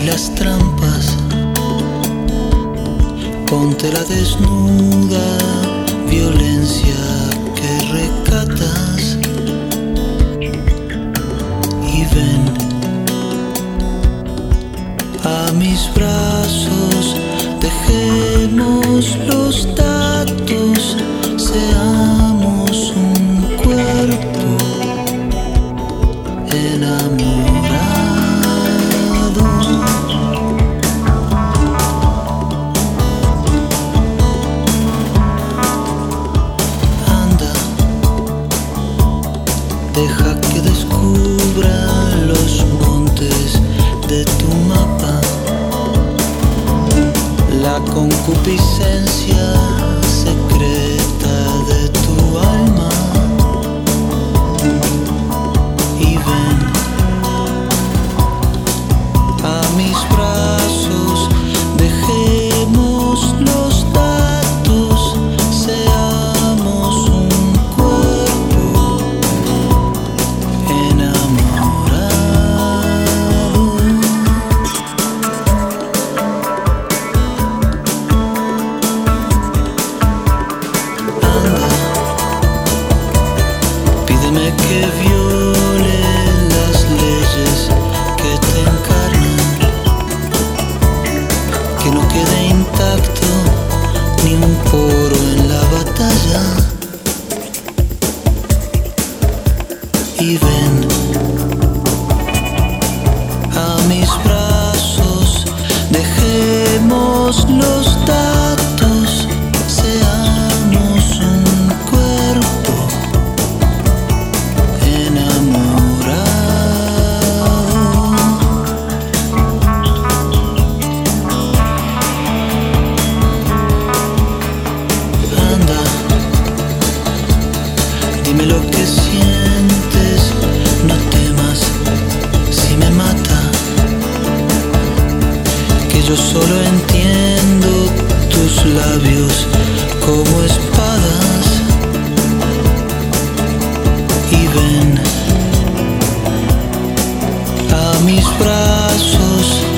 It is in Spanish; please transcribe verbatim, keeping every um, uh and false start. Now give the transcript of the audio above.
las trampas, ponte la desnuda violencia que recatas y ven a mis brazos, dejemos los datos, seamos un cuerpo enamorado. Deja que descubra los montes de tu mapa, la concupiscencia secreta de tu alma. Y ven a mis brazos, dejemos los datos, seamos un cuerpo enamorado. Anda, pídeme que viole las leyes que te encarnan, que no quede intacto ni un poro en la batalla. Y ven a mis brazos, dejemos los datos, seamos un cuerpo enamorado. Anda, dime lo que sientes, no temas si me mata, que yo solo entiendo tus labios como espadas. Y ven a mis brazos,